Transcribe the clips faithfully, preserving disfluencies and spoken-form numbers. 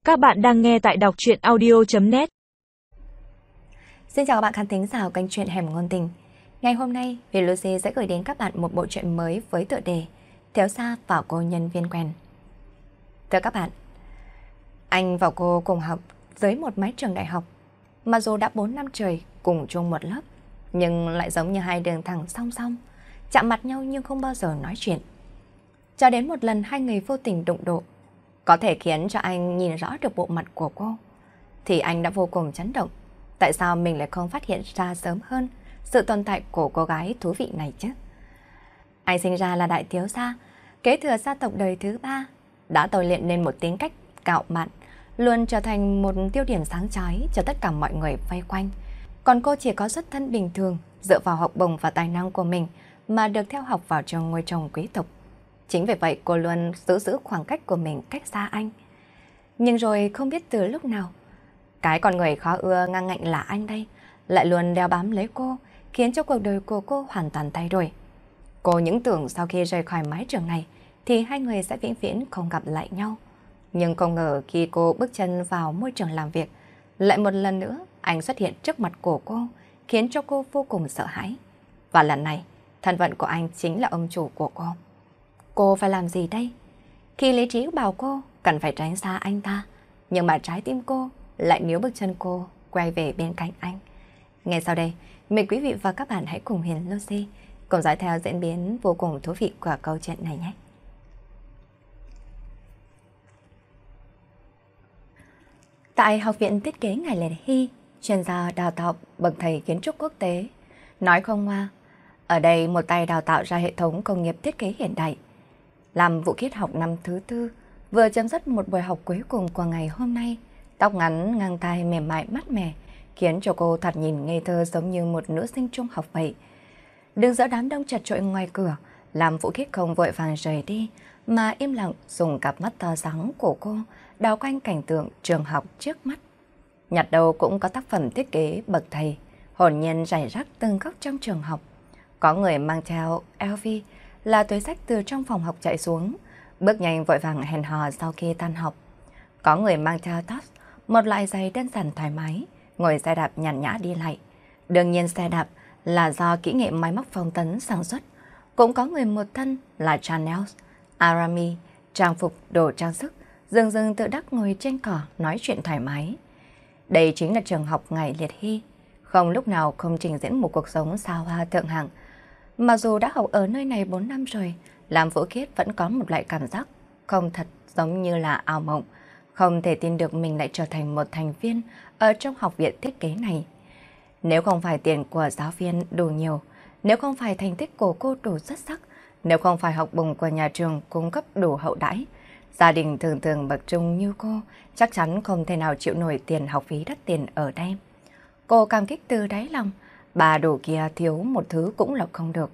Các bạn đang nghe tại đọc truyện audio chấm net. Xin chào các bạn khán thính giả kênh truyện Hẻm Ngôn Tình. Ngày hôm nay, Vì Lucy sẽ gửi đến các bạn một bộ truyện mới với tựa đề Thiếu gia và cô nhân viên quen. Thưa các bạn, anh và cô cùng học dưới một mái trường đại học. Mặc dù đã bốn năm trời cùng chung một lớp, nhưng lại giống như hai đường thẳng song song, chạm mặt nhau nhưng không bao giờ nói chuyện. Cho đến một lần hai người vô tình đụng độ, có thể khiến cho anh nhìn rõ được bộ mặt của cô, thì anh đã vô cùng chấn động. Tại sao mình lại không phát hiện ra sớm hơn sự tồn tại của cô gái thú vị này chứ? Anh sinh ra là đại thiếu gia, kế thừa gia tộc đời thứ ba, đã tôi luyện nên một tính cách cạo mạn, luôn trở thành một tiêu điểm sáng chói cho tất cả mọi người vây quanh. Còn cô chỉ có xuất thân bình thường, dựa vào học bổng và tài năng của mình mà được theo học vào trường ngôi chồng quý tộc. Chính vì vậy cô luôn giữ giữ khoảng cách của mình cách xa anh. Nhưng rồi không biết từ lúc nào, cái con người khó ưa ngang ngạnh là anh đây lại luôn đeo bám lấy cô, khiến cho cuộc đời của cô hoàn toàn thay đổi. Cô những tưởng sau khi rời khỏi mái trường này thì hai người sẽ vĩnh viễn không gặp lại nhau. Nhưng không ngờ khi cô bước chân vào môi trường làm việc, lại một lần nữa anh xuất hiện trước mặt của cô, khiến cho cô vô cùng sợ hãi. Và lần này, thân phận của anh chính là ông chủ của cô. Cô phải làm gì đây? Khi lý trí bảo cô cần phải tránh xa anh ta, nhưng mà trái tim cô lại níu bước chân cô quay về bên cạnh anh. Ngay sau đây, mời quý vị và các bạn hãy cùng Hiền Lucy cùng dõi theo diễn biến vô cùng thú vị của câu chuyện này nhé. Tại Học viện Thiết kế Ngải Liệt Hy, chuyên gia đào tạo bậc thầy kiến trúc quốc tế, nói không ngoa, ở đây một tay đào tạo ra hệ thống công nghiệp thiết kế hiện đại. Làm vụ kiết học năm thứ tư, vừa chấm dứt một buổi học cuối cùng của ngày hôm nay, tóc ngắn ngang tai mềm mại mát mẻ, khiến cho cô thật nhìn ngây thơ giống như một nữ sinh trung học vậy. Đứng giữa đám đông chật chội ngoài cửa, làm Vũ Khiết không vội vàng rời đi, mà im lặng dùng cặp mắt to sáng của cô đào quanh cảnh tượng trường học trước mắt. Nhặt đầu cũng có tác phẩm thiết kế bậc thầy, hồn nhiên rải rác từng góc trong trường học. Có người mang theo lờ vê là túi xách từ trong phòng học chạy xuống, bước nhanh vội vàng hẹn hò sau khi tan học. Có người mang theo Tops, một loại giày đơn giản thoải mái, ngồi xe đạp nhàn nhã đi lại. Đương nhiên xe đạp là do kỹ nghệ máy móc phong tấn sản xuất. Cũng có người một thân là Chanel, Arami, trang phục, đồ trang sức, dừng dừng tự đắc ngồi trên cỏ nói chuyện thoải mái. Đây chính là trường học Ngải Liệt Hy, không lúc nào không trình diễn một cuộc sống xa hoa thượng hạng. Mặc dù đã học ở nơi này bốn năm rồi, làm Vũ Khiết vẫn có một loại cảm giác không thật, giống như là ảo mộng, không thể tin được mình lại trở thành một thành viên ở trong học viện thiết kế này. Nếu không phải tiền của giáo viên đủ nhiều, nếu không phải thành tích của cô đủ xuất sắc, nếu không phải học bổng của nhà trường cung cấp đủ hậu đãi, gia đình thường thường bậc trung như cô chắc chắn không thể nào chịu nổi tiền học phí đắt tiền ở đây. Cô cảm kích từ đáy lòng, bà đồ kia thiếu một thứ cũng là không được.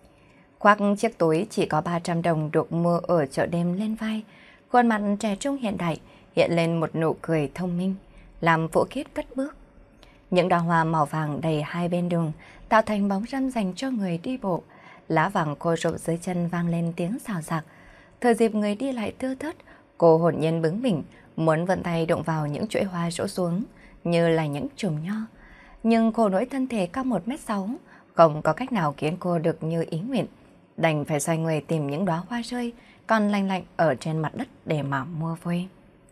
Khoác chiếc túi chỉ có ba trăm đồng được mua ở chợ đêm lên vai, khuôn mặt trẻ trung hiện đại hiện lên một nụ cười thông minh, làm Vũ Khiết cất bước. Những đóa hoa màu vàng đầy hai bên đường tạo thành bóng râm dành cho người đi bộ, lá vàng khô rộ dưới chân vang lên tiếng xào xạc. Thời dịp người đi lại thưa thớt, cô hồn nhiên bướng bỉnh, muốn vận tay động vào những chuỗi hoa rũ xuống như là những chùm nho. Nhưng cô nỗi thân thể cao một mét sáu, không có cách nào khiến cô được như ý nguyện, đành phải xoay người tìm những đóa hoa rơi còn lành lạnh ở trên mặt đất để mà mua vui.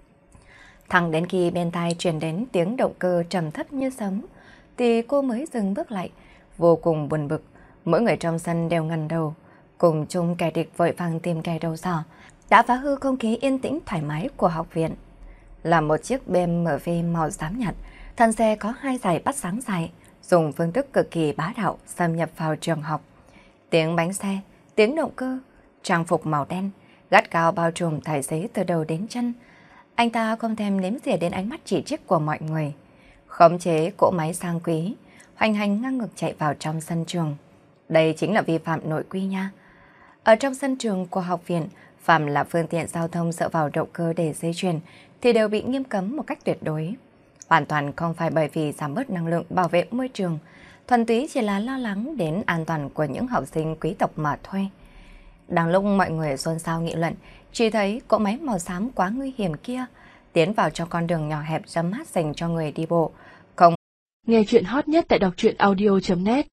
Thẳng đến khi bên tai truyền đến tiếng động cơ trầm thấp như sấm, thì cô mới dừng bước lại, vô cùng buồn bực. Mỗi người trong sân đều ngẩng đầu, cùng chung kẻ địch vội vàng tìm kẻ đầu sỏ, đã phá hư không khí yên tĩnh thoải mái của học viện. Là một chiếc bê em vê màu xám nhạt, thân xe có hai dải bắt sáng dài, dùng phương thức cực kỳ bá đạo xâm nhập vào trường học. Tiếng bánh xe, tiếng động cơ, trang phục màu đen, gắt gao bao trùm tài xế từ đầu đến chân. Anh ta không thèm đếm xỉa đến ánh mắt chỉ trích của mọi người. Khống chế cỗ máy sang quý, hoành hành ngang ngược chạy vào trong sân trường. Đây chính là vi phạm nội quy nha. Ở trong sân trường của học viện, phạm là phương tiện giao thông dựa vào động cơ để di chuyển thì đều bị nghiêm cấm một cách tuyệt đối. Hoàn toàn không phải bởi vì giảm bớt năng lượng bảo vệ môi trường, thuần túy chỉ là lo lắng đến an toàn của những học sinh quý tộc mà thôi. Đang lúc mọi người xôn xao nghị luận, chỉ thấy cỗ máy màu xám quá nguy hiểm kia tiến vào trong con đường nhỏ hẹp râm mát dành cho người đi bộ. Không. Nghe chuyện hot nhất tại đọc truyện audio chấm net